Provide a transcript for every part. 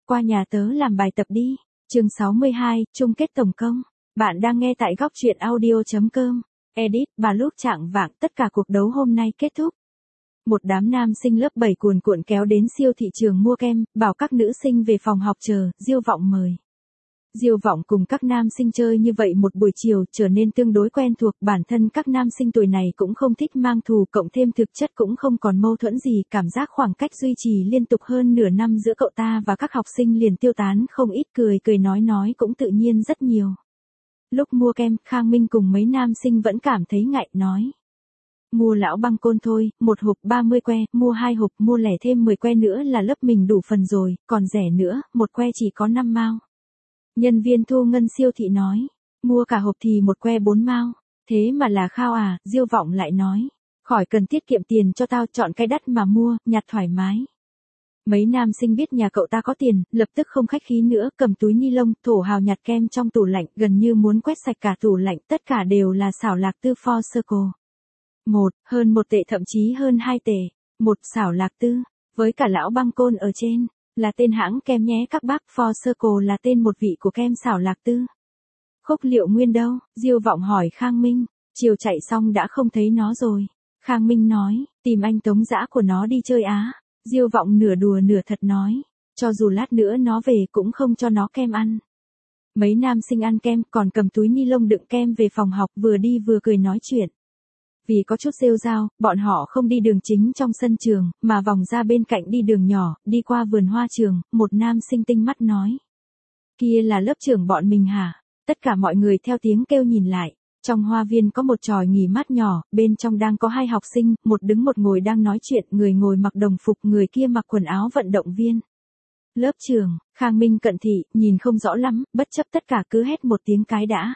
qua nhà tớ làm bài tập đi. Chương 62, chung kết tổng công. Bạn đang nghe tại góc truyện audio.com. Edit, và lúc chạng vạng tất cả cuộc đấu hôm nay kết thúc. Một đám nam sinh lớp 7 cuồn cuộn kéo đến siêu thị trường mua kem, bảo các nữ sinh về phòng học chờ, Diêu Vọng mời. Diêu Vọng cùng các nam sinh chơi như vậy một buổi chiều trở nên tương đối quen thuộc, bản thân các nam sinh tuổi này cũng không thích mang thù, cộng thêm thực chất cũng không còn mâu thuẫn gì, cảm giác khoảng cách duy trì liên tục hơn nửa năm giữa cậu ta và các học sinh liền tiêu tán không ít, cười nói cũng tự nhiên rất nhiều. Lúc mua kem, Khang Minh cùng mấy nam sinh vẫn cảm thấy ngại, nói. Mua lão băng côn thôi, một hộp 30 que, mua 2 hộp, mua lẻ thêm 10 que nữa là lớp mình đủ phần rồi, còn rẻ nữa, một que chỉ có 5 mao. Nhân viên thu ngân siêu thị nói, mua cả hộp thì một que 4 mao, thế mà là khao à, Diêu Vọng lại nói, khỏi cần tiết kiệm tiền cho tao, chọn cái đắt mà mua, nhặt thoải mái. Mấy nam sinh biết nhà cậu ta có tiền, lập tức không khách khí nữa, cầm túi ni lông, thổ hào nhặt kem trong tủ lạnh, gần như muốn quét sạch cả tủ lạnh, tất cả đều là xảo lạc tư For Circle. Hơn 1 tệ, thậm chí hơn 2 tệ, một xảo lạc tư, với cả lão băng côn ở trên, là tên hãng kem nhé các bác, For Circle là tên một vị của kem xảo lạc tư. Khúc Liệu Nguyên đâu? Diêu Vọng hỏi Khang Minh, chiều chạy xong đã không thấy nó rồi. Khang Minh nói, tìm anh Tống Dã của nó đi chơi á. Diêu Vọng nửa đùa nửa thật nói, cho dù lát nữa nó về cũng không cho nó kem ăn. Mấy nam sinh ăn kem còn cầm túi ni lông đựng kem về phòng học, vừa đi vừa cười nói chuyện. Vì có chút rêu rao, bọn họ không đi đường chính trong sân trường, mà vòng ra bên cạnh đi đường nhỏ, đi qua vườn hoa trường, một nam sinh tinh mắt nói. Kia là lớp trưởng bọn mình hả? Tất cả mọi người theo tiếng kêu nhìn lại. Trong hoa viên có một chòi nghỉ mát nhỏ, bên trong đang có 2 học sinh, một đứng một ngồi đang nói chuyện, người ngồi mặc đồng phục, người kia mặc quần áo vận động viên. Lớp trưởng, Khang Minh cận thị, nhìn không rõ lắm, bất chấp tất cả cứ hét một tiếng cái đã.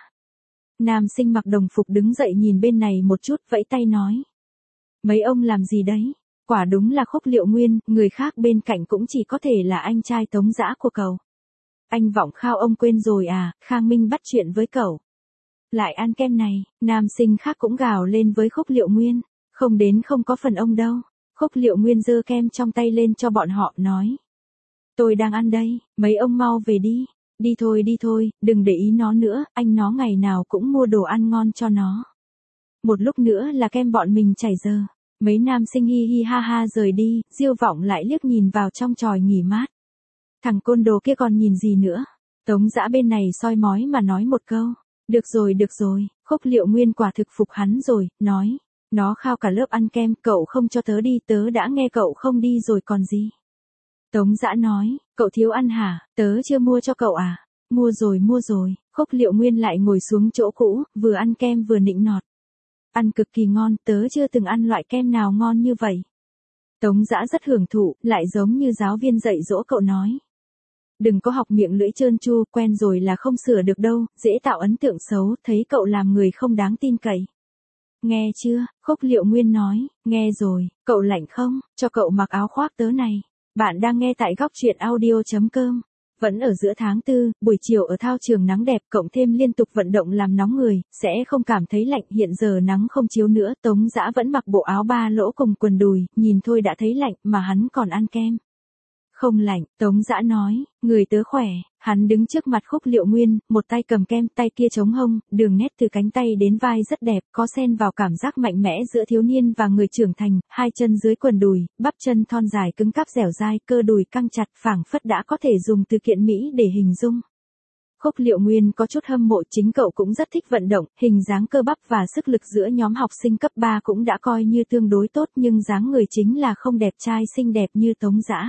Nam sinh mặc đồng phục đứng dậy nhìn bên này một chút, vẫy tay nói. Mấy ông làm gì đấy? Quả đúng là Khúc Liệu Nguyên, người khác bên cạnh cũng chỉ có thể là anh trai Tống Dã của cậu. Anh Vọng khao ông quên rồi à? Khang Minh bắt chuyện với cậu. Lại ăn kem này, nam sinh khác cũng gào lên với Khúc Liệu Nguyên. Không đến không có phần ông đâu. Khúc Liệu Nguyên giơ kem trong tay lên cho bọn họ, nói. Tôi đang ăn đây, mấy ông mau về đi. Đi thôi, đừng để ý nó nữa, anh nó ngày nào cũng mua đồ ăn ngon cho nó. Một lúc nữa là kem bọn mình chảy giờ. Mấy nam sinh hi hi ha ha rời đi, Diêu Vọng lại liếc nhìn vào trong chòi nghỉ mát. Thằng côn đồ kia còn nhìn gì nữa? Tống Dã bên này soi mói mà nói một câu. Được rồi, Khúc Liệu Nguyên quả thực phục hắn rồi, nói. Nó khao cả lớp ăn kem, cậu không cho tớ đi, tớ đã nghe cậu không đi rồi còn gì. Tống Dã nói, cậu thiếu ăn hả, tớ chưa mua cho cậu à? Mua rồi, Khúc Liệu Nguyên lại ngồi xuống chỗ cũ, vừa ăn kem vừa nịnh nọt. Ăn cực kỳ ngon, tớ chưa từng ăn loại kem nào ngon như vậy. Tống Dã rất hưởng thụ, lại giống như giáo viên dạy dỗ cậu nói. Đừng có học miệng lưỡi trơn tru, quen rồi là không sửa được đâu, dễ tạo ấn tượng xấu, thấy cậu làm người không đáng tin cậy. Nghe chưa? Khúc Liệu Nguyên nói, nghe rồi, cậu lạnh không, cho cậu mặc áo khoác tớ này. Bạn đang nghe tại góc truyện audio.com. Vẫn ở giữa tháng 4, buổi chiều ở thao trường nắng đẹp, cộng thêm liên tục vận động làm nóng người, sẽ không cảm thấy lạnh. Hiện giờ nắng không chiếu nữa, Tống Dã vẫn mặc bộ áo 3 lỗ cùng quần đùi, nhìn thôi đã thấy lạnh, mà hắn còn ăn kem. Không lạnh, Tống Dã nói, người tớ khỏe. Hắn đứng trước mặt Khúc Liệu Nguyên, một tay cầm kem, tay kia chống hông, đường nét từ cánh tay đến vai rất đẹp, có xen vào cảm giác mạnh mẽ giữa thiếu niên và người trưởng thành, 2 chân dưới quần đùi, bắp chân thon dài cứng cáp dẻo dai, cơ đùi căng chặt, phảng phất đã có thể dùng từ kiện mỹ để hình dung. Khúc Liệu Nguyên có chút hâm mộ, chính cậu cũng rất thích vận động, hình dáng cơ bắp và sức lực giữa nhóm học sinh cấp 3 cũng đã coi như tương đối tốt, nhưng dáng người chính là không đẹp trai xinh đẹp như Tống Dã.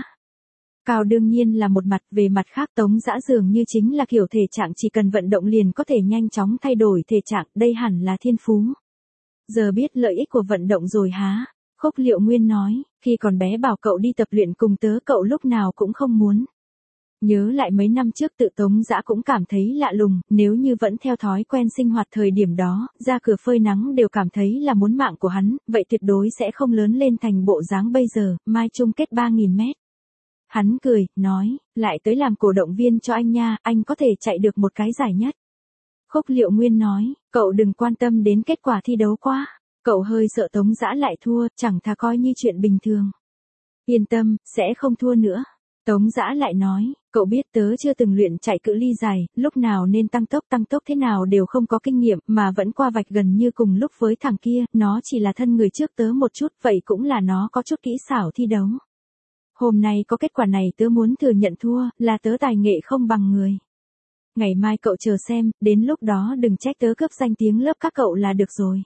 Cao đương nhiên là một mặt, về mặt khác Tống Dã dường như chính là kiểu thể trạng chỉ cần vận động liền có thể nhanh chóng thay đổi thể trạng, đây hẳn là thiên phú. Giờ biết lợi ích của vận động rồi há? Khúc Liệu Nguyên nói, khi còn bé bảo cậu đi tập luyện cùng tớ cậu lúc nào cũng không muốn. Nhớ lại mấy năm trước tự Tống Dã cũng cảm thấy lạ lùng, nếu như vẫn theo thói quen sinh hoạt thời điểm đó, ra cửa phơi nắng đều cảm thấy là muốn mạng của hắn, vậy tuyệt đối sẽ không lớn lên thành bộ dáng bây giờ, mai chung kết 3.000 mét. Hắn cười, nói, lại tới làm cổ động viên cho anh nha, anh có thể chạy được một cái giải nhất. Khúc Liệu Nguyên nói, cậu đừng quan tâm đến kết quả thi đấu quá. Cậu hơi sợ Tống Dã lại thua, chẳng thà coi như chuyện bình thường. Yên tâm, sẽ không thua nữa. Tống Dã lại nói, cậu biết tớ chưa từng luyện chạy cự ly dài, lúc nào nên tăng tốc thế nào đều không có kinh nghiệm, mà vẫn qua vạch gần như cùng lúc với thằng kia, nó chỉ là thân người trước tớ một chút, vậy cũng là nó có chút kỹ xảo thi đấu. Hôm nay có kết quả này tớ muốn thừa nhận thua, là tớ tài nghệ không bằng người. Ngày mai cậu chờ xem, đến lúc đó đừng trách tớ cướp danh tiếng lớp các cậu là được rồi.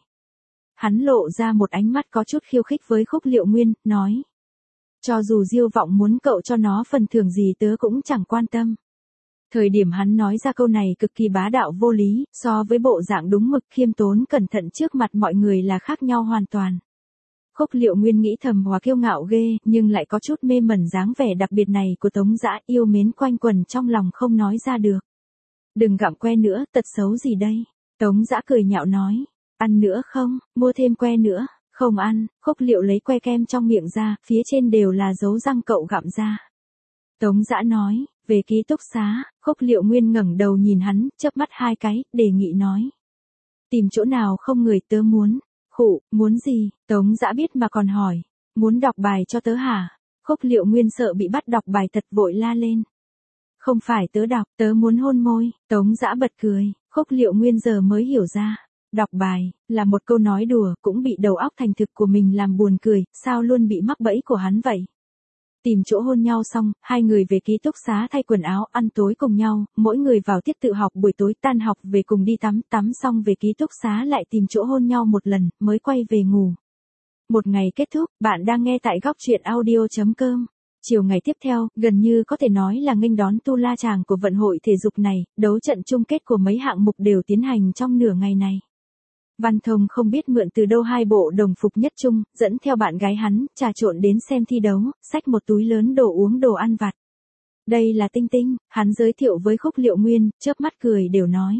Hắn lộ ra một ánh mắt có chút khiêu khích với Khúc Liệu Nguyên, nói. Cho dù Diêu Vọng muốn cậu cho nó phần thưởng gì tớ cũng chẳng quan tâm. Thời điểm hắn nói ra câu này cực kỳ bá đạo vô lý, so với bộ dạng đúng mực khiêm tốn cẩn thận trước mặt mọi người là khác nhau hoàn toàn. Khúc Liệu Nguyên nghĩ thầm Hòa kiêu ngạo ghê, nhưng lại có chút mê mẩn dáng vẻ đặc biệt này của Tống Dã, yêu mến quanh quần trong lòng không nói ra được. Đừng gặm que nữa, tật xấu gì đây? Tống Dã cười nhạo nói, ăn nữa không, mua thêm que nữa. Không ăn, Khúc Liệu lấy que kem trong miệng ra, phía trên đều là dấu răng cậu gặm ra. Tống Dã nói, về ký túc xá, Khúc Liệu Nguyên ngẩng đầu nhìn hắn, chớp mắt hai cái, đề nghị nói. Tìm chỗ nào không người tớ muốn. Khụ, muốn gì? Tống Dã biết mà còn hỏi. Muốn đọc bài cho tớ hả? Khúc Liệu Nguyên sợ bị bắt đọc bài thật vội la lên. Không phải tớ đọc, tớ muốn hôn môi. Tống Dã bật cười, Khúc Liệu Nguyên giờ mới hiểu ra. Đọc bài, là một câu nói đùa, cũng bị đầu óc thành thực của mình làm buồn cười, sao luôn bị mắc bẫy của hắn vậy. Tìm chỗ hôn nhau xong, hai người về ký túc xá thay quần áo, ăn tối cùng nhau, mỗi người vào tiết tự học buổi tối tan học về cùng đi tắm xong về ký túc xá lại tìm chỗ hôn nhau một lần, mới quay về ngủ. Một ngày kết thúc, bạn đang nghe tại góc truyện audio.com. Chiều ngày tiếp theo, gần như có thể nói là nghênh đón tu la chàng của vận hội thể dục này, đấu trận chung kết của mấy hạng mục đều tiến hành trong nửa ngày này. Văn Thông không biết mượn từ đâu hai bộ đồng phục nhất trung, dẫn theo bạn gái hắn, trà trộn đến xem thi đấu, xách một túi lớn đồ uống đồ ăn vặt. Đây là Tinh Tinh, hắn giới thiệu với Khúc Liệu Nguyên, chớp mắt cười đều nói.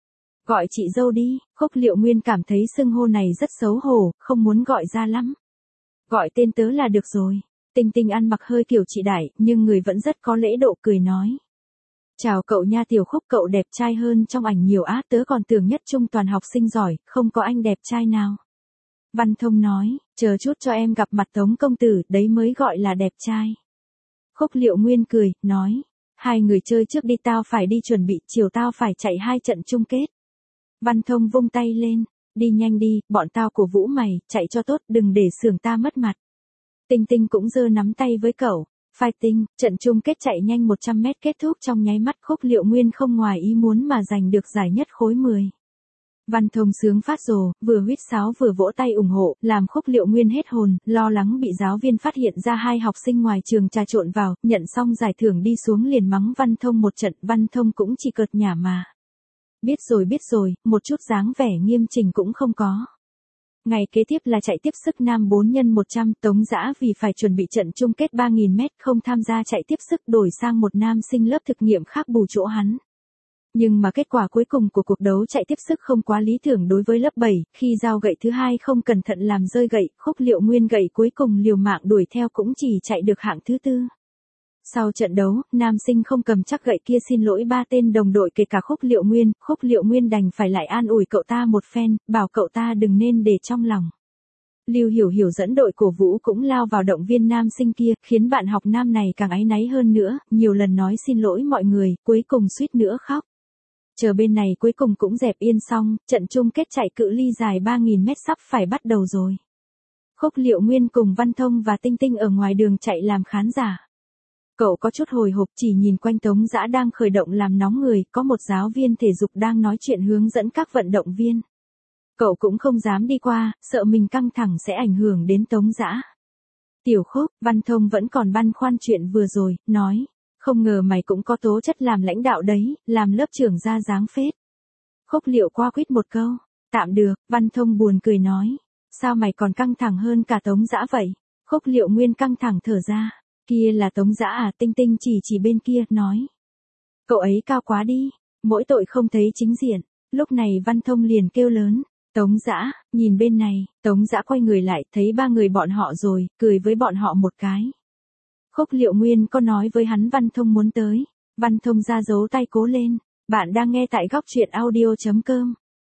Gọi chị dâu đi, Khúc Liệu Nguyên cảm thấy xưng hô này rất xấu hổ, không muốn gọi ra lắm. Gọi tên tớ là được rồi. Tinh Tinh ăn mặc hơi kiểu chị đại, nhưng người vẫn rất có lễ độ cười nói. Chào cậu nha Tiểu Khúc, cậu đẹp trai hơn trong ảnh nhiều á, tớ còn tưởng nhất trung toàn học sinh giỏi, không có anh đẹp trai nào. Văn Thông nói, chờ chút cho em gặp mặt Tống công tử, đấy mới gọi là đẹp trai. Khúc Liệu Nguyên cười, nói, hai người chơi trước đi, tao phải đi chuẩn bị, chiều tao phải chạy 2 trận chung kết. Văn Thông vung tay lên, đi nhanh đi, bọn tao cổ vũ mày, chạy cho tốt, đừng để xưởng ta mất mặt. Tinh Tinh cũng giơ nắm tay với cậu. Fighting, trận chung kết chạy nhanh 100 mét kết thúc trong nháy mắt, Khúc Liệu Nguyên không ngoài ý muốn mà giành được giải nhất khối 10. Văn Thông sướng phát rồ, vừa huýt sáo vừa vỗ tay ủng hộ, làm Khúc Liệu Nguyên hết hồn, lo lắng bị giáo viên phát hiện ra hai học sinh ngoài trường trà trộn vào, nhận xong giải thưởng đi xuống liền mắng Văn Thông một trận, Văn Thông cũng chỉ cợt nhả mà. Biết rồi, một chút dáng vẻ nghiêm chỉnh cũng không có. Ngày kế tiếp là chạy tiếp sức nam 4x100, Tống Dã vì phải chuẩn bị trận chung kết 3.000 mét không tham gia chạy tiếp sức, đổi sang một nam sinh lớp thực nghiệm khác bù chỗ hắn. Nhưng mà kết quả cuối cùng của cuộc đấu chạy tiếp sức không quá lý tưởng đối với lớp 7, khi giao gậy thứ hai không cẩn thận làm rơi gậy, Khúc Liệu Nguyên gậy cuối cùng liều mạng đuổi theo cũng chỉ chạy được hạng thứ 4. Sau trận đấu, nam sinh không cầm chắc gậy kia xin lỗi 3 tên đồng đội kể cả Khúc Liệu Nguyên đành phải lại an ủi cậu ta một phen, bảo cậu ta đừng nên để trong lòng. Lưu Hiểu Hiểu dẫn đội cổ vũ cũng lao vào động viên nam sinh kia, khiến bạn học nam này càng áy náy hơn nữa, nhiều lần nói xin lỗi mọi người, cuối cùng suýt nữa khóc. Chờ bên này cuối cùng cũng dẹp yên xong, trận chung kết chạy cự ly dài 3.000 mét sắp phải bắt đầu rồi. Khúc Liệu Nguyên cùng Văn Thông và Tinh Tinh ở ngoài đường chạy làm khán giả. Cậu có chút hồi hộp chỉ nhìn quanh Tống Dã đang khởi động làm nóng người, có một giáo viên thể dục đang nói chuyện hướng dẫn các vận động viên. Cậu cũng không dám đi qua, sợ mình căng thẳng sẽ ảnh hưởng đến Tống Dã. Tiểu Khúc, Văn Thông vẫn còn băn khoăn chuyện vừa rồi, nói, không ngờ mày cũng có tố chất làm lãnh đạo đấy, làm lớp trưởng ra dáng phết. Khúc Liệu qua quýt một câu, tạm được, Văn Thông buồn cười nói, sao mày còn căng thẳng hơn cả Tống Dã vậy? Khúc Liệu Nguyên căng thẳng thở ra. Kia là Tống Dã à? Tinh Tinh chỉ bên kia, nói. Cậu ấy cao quá đi, mỗi tội không thấy chính diện. Lúc này Văn Thông liền kêu lớn, Tống Dã, nhìn bên này. Tống Dã quay người lại, thấy 3 người bọn họ rồi, cười với bọn họ một cái. Khúc Liệu Nguyên có nói với hắn Văn Thông muốn tới. Văn Thông ra dấu tay cố lên. Bạn đang nghe tại góc truyện audio.com.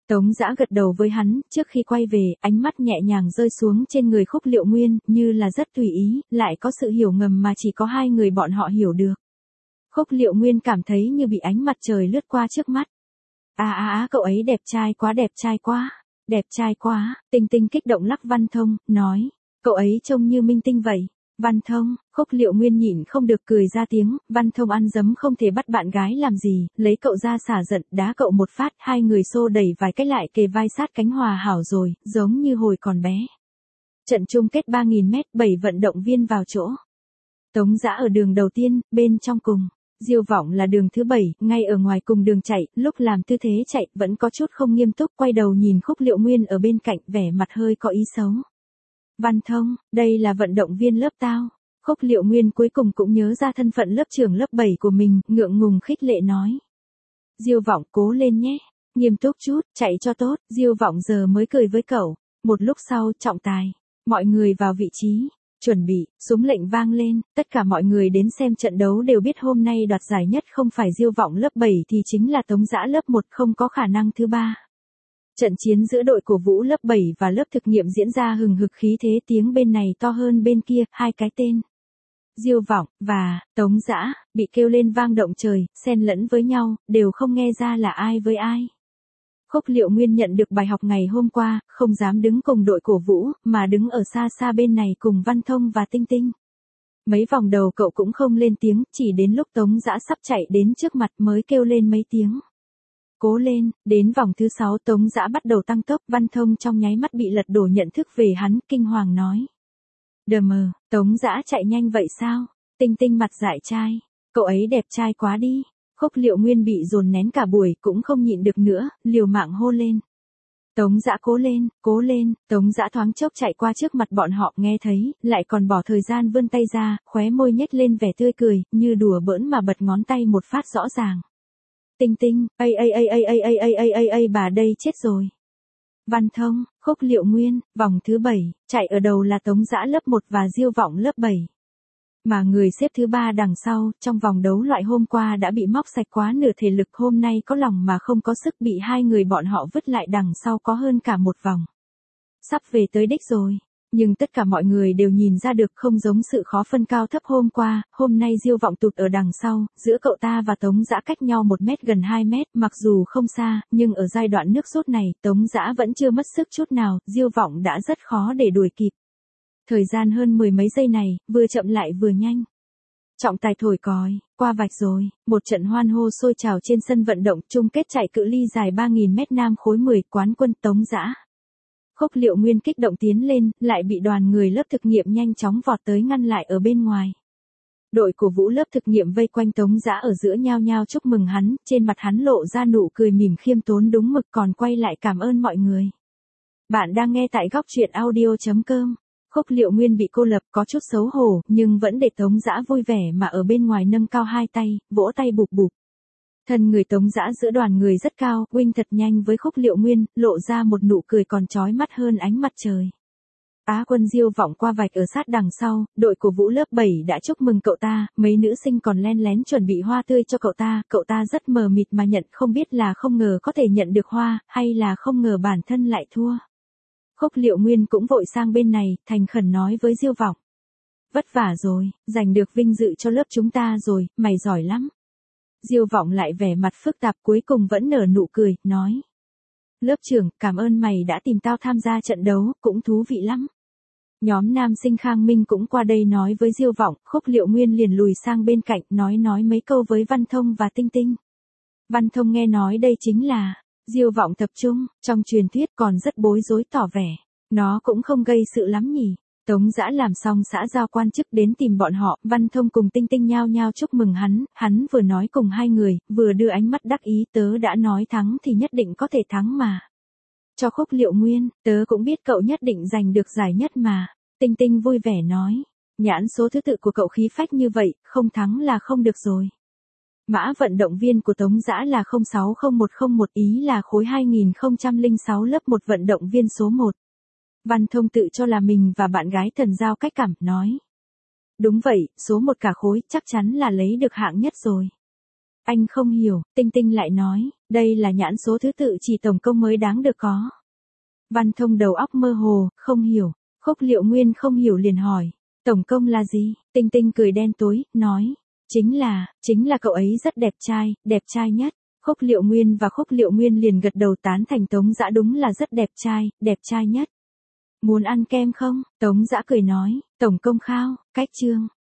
Tống Dã gật đầu với hắn, trước khi quay về, ánh mắt nhẹ nhàng rơi xuống trên người Khúc Liệu Nguyên, như là rất tùy ý, lại có sự hiểu ngầm mà chỉ có hai người bọn họ hiểu được. Khúc Liệu Nguyên cảm thấy như bị ánh mặt trời lướt qua trước mắt. Cậu ấy đẹp trai quá, đẹp trai quá, đẹp trai quá, Tinh Tinh kích động lắc Văn Thông, nói, cậu ấy trông như minh tinh vậy. Văn Thông, Khúc Liệu Nguyên nhịn không được cười ra tiếng, Văn Thông ăn dấm không thể bắt bạn gái làm gì, lấy cậu ra xả giận, đá cậu một phát, hai người xô đẩy vài cái lại kề vai sát cánh hòa hảo rồi, giống như hồi còn bé. Trận chung kết 3.000 mét, 7 vận động viên vào chỗ. Tống Dã ở đường đầu tiên, bên trong cùng. Diêu Vọng là đường thứ 7, ngay ở ngoài cùng đường chạy, lúc làm tư thế chạy, vẫn có chút không nghiêm túc, quay đầu nhìn Khúc Liệu Nguyên ở bên cạnh, vẻ mặt hơi có ý xấu. Văn Thông, đây là vận động viên lớp tao. Khúc Liệu Nguyên cuối cùng cũng nhớ ra thân phận lớp trưởng lớp 7 của mình, ngượng ngùng khích lệ nói. Diêu Vọng cố lên nhé, nghiêm túc chút, chạy cho tốt, Diêu Vọng giờ mới cười với cậu. Một lúc sau, trọng tài, mọi người vào vị trí, chuẩn bị, súng lệnh vang lên, tất cả mọi người đến xem trận đấu đều biết hôm nay đoạt giải nhất không phải Diêu Vọng lớp 7 thì chính là Tống Dã lớp 1, không có khả năng thứ ba. Trận chiến giữa đội cổ vũ lớp 7 và lớp thực nghiệm diễn ra hừng hực khí thế, tiếng bên này to hơn bên kia, hai cái tên. Diêu Vọng và Tống Dã bị kêu lên vang động trời, xen lẫn với nhau, đều không nghe ra là ai với ai. Khúc Liệu Nguyên nhận được bài học ngày hôm qua, không dám đứng cùng đội cổ vũ, mà đứng ở xa xa bên này cùng Văn Thông và Tinh Tinh. Mấy vòng đầu cậu cũng không lên tiếng, chỉ đến lúc Tống Dã sắp chạy đến trước mặt mới kêu lên mấy tiếng. Cố lên, đến vòng thứ 6 Tống Dã bắt đầu tăng tốc, Văn Thông trong nháy mắt bị lật đổ nhận thức về hắn, kinh hoàng nói. Tống Dã chạy nhanh vậy sao? Tinh Tinh mặt dại trai, cậu ấy đẹp trai quá đi. Khúc Liệu Nguyên bị dồn nén cả buổi cũng không nhịn được nữa, liều mạng hô lên. Tống Dã cố lên, Tống Dã thoáng chốc chạy qua trước mặt bọn họ nghe thấy, lại còn bỏ thời gian vươn tay ra, khóe môi nhếch lên vẻ tươi cười, như đùa bỡn mà bật ngón tay một phát rõ ràng. Tinh Tinh, bà đây chết rồi. Văn Thông, Khúc Liệu Nguyên, vòng thứ 7, chạy ở đầu là Tống Dã lớp 1 và Diêu Vọng lớp 7. Mà người xếp thứ 3 đằng sau, trong vòng đấu loại hôm qua đã bị móc sạch quá nửa thể lực, hôm nay có lòng mà không có sức, bị hai người bọn họ vứt lại đằng sau có hơn cả một vòng. Sắp về tới đích rồi. Nhưng tất cả mọi người đều nhìn ra được, không giống sự khó phân cao thấp hôm qua, hôm nay Diêu Vọng tụt ở đằng sau, giữa cậu ta và Tống Dã cách nhau 1 mét gần 2 mét, mặc dù không xa, nhưng ở giai đoạn nước rút này, Tống Dã vẫn chưa mất sức chút nào, Diêu Vọng đã rất khó để đuổi kịp. Thời gian hơn 10 mấy giây này, vừa chậm lại vừa nhanh. Trọng tài thổi còi, qua vạch rồi, một trận hoan hô sôi trào trên sân vận động, chung kết chạy cự ly dài 3.000 mét nam khối 10, quán quân Tống Dã. Khúc Liệu Nguyên kích động tiến lên, lại bị đoàn người lớp thực nghiệm nhanh chóng vọt tới ngăn lại ở bên ngoài. Đội cổ vũ lớp thực nghiệm vây quanh Tống Dã ở giữa nhao nhao chúc mừng hắn, trên mặt hắn lộ ra nụ cười mỉm khiêm tốn đúng mực, còn quay lại cảm ơn mọi người. Bạn đang nghe tại góc truyện audio.com. Khúc Liệu Nguyên bị cô lập, có chút xấu hổ, nhưng vẫn để Tống Dã vui vẻ mà ở bên ngoài nâng cao hai tay, vỗ tay bụp bụp. Thân người Tống Dã giữa đoàn người rất cao, huynh thật nhanh với Khúc Liệu Nguyên, lộ ra một nụ cười còn chói mắt hơn ánh mặt trời. Á quân Diêu Vọng qua vạch ở sát đằng sau, đội cổ vũ lớp 7 đã chúc mừng cậu ta, mấy nữ sinh còn len lén chuẩn bị hoa tươi cho cậu ta rất mờ mịt mà nhận, không biết là không ngờ có thể nhận được hoa, hay là không ngờ bản thân lại thua. Khúc Liệu Nguyên cũng vội sang bên này, thành khẩn nói với Diêu Vọng. Vất vả rồi, giành được vinh dự cho lớp chúng ta rồi, mày giỏi lắm. Diêu Vọng lại vẻ mặt phức tạp, cuối cùng vẫn nở nụ cười, nói. Lớp trưởng, cảm ơn mày đã tìm tao tham gia trận đấu, cũng thú vị lắm. Nhóm nam sinh Khang Minh cũng qua đây nói với Diêu Vọng, Khúc Liệu Nguyên liền lùi sang bên cạnh, nói mấy câu với Văn Thông và Tinh Tinh. Văn Thông nghe nói đây chính là Diêu Vọng tập trung, trong truyền thuyết còn rất bối rối tỏ vẻ. Nó cũng không gây sự lắm nhỉ. Tống Dã làm xong xã giao quan chức đến tìm bọn họ, Văn Thông cùng Tinh Tinh nhao nhao chúc mừng hắn vừa nói cùng hai người, vừa đưa ánh mắt đắc ý, tớ đã nói thắng thì nhất định có thể thắng mà. Cho Khúc Liệu Nguyên, tớ cũng biết cậu nhất định giành được giải nhất mà. Tinh Tinh vui vẻ nói, nhãn số thứ tự của cậu khí phách như vậy, không thắng là không được rồi. Mã vận động viên của Tống Dã là 060101, ý là khối 2006 lớp 1 vận động viên số 1. Văn Thông tự cho là mình và bạn gái thần giao cách cảm, nói. Đúng vậy, số 1 cả khối, chắc chắn là lấy được hạng nhất rồi. Anh không hiểu, Tinh Tinh lại nói, Đây là nhãn số thứ tự chỉ tổng công mới đáng được có. Văn Thông đầu óc mơ hồ, không hiểu. Khúc Liệu Nguyên không hiểu liền hỏi. Tổng công là gì? Tinh Tinh cười đen tối, nói. Chính là cậu ấy rất đẹp trai nhất. Khúc Liệu Nguyên và Khúc Liệu Nguyên liền gật đầu tán thành Tống Dã đúng là rất đẹp trai nhất. Muốn ăn kem không? Tống Dã cười nói, tổng công khao, cách chương.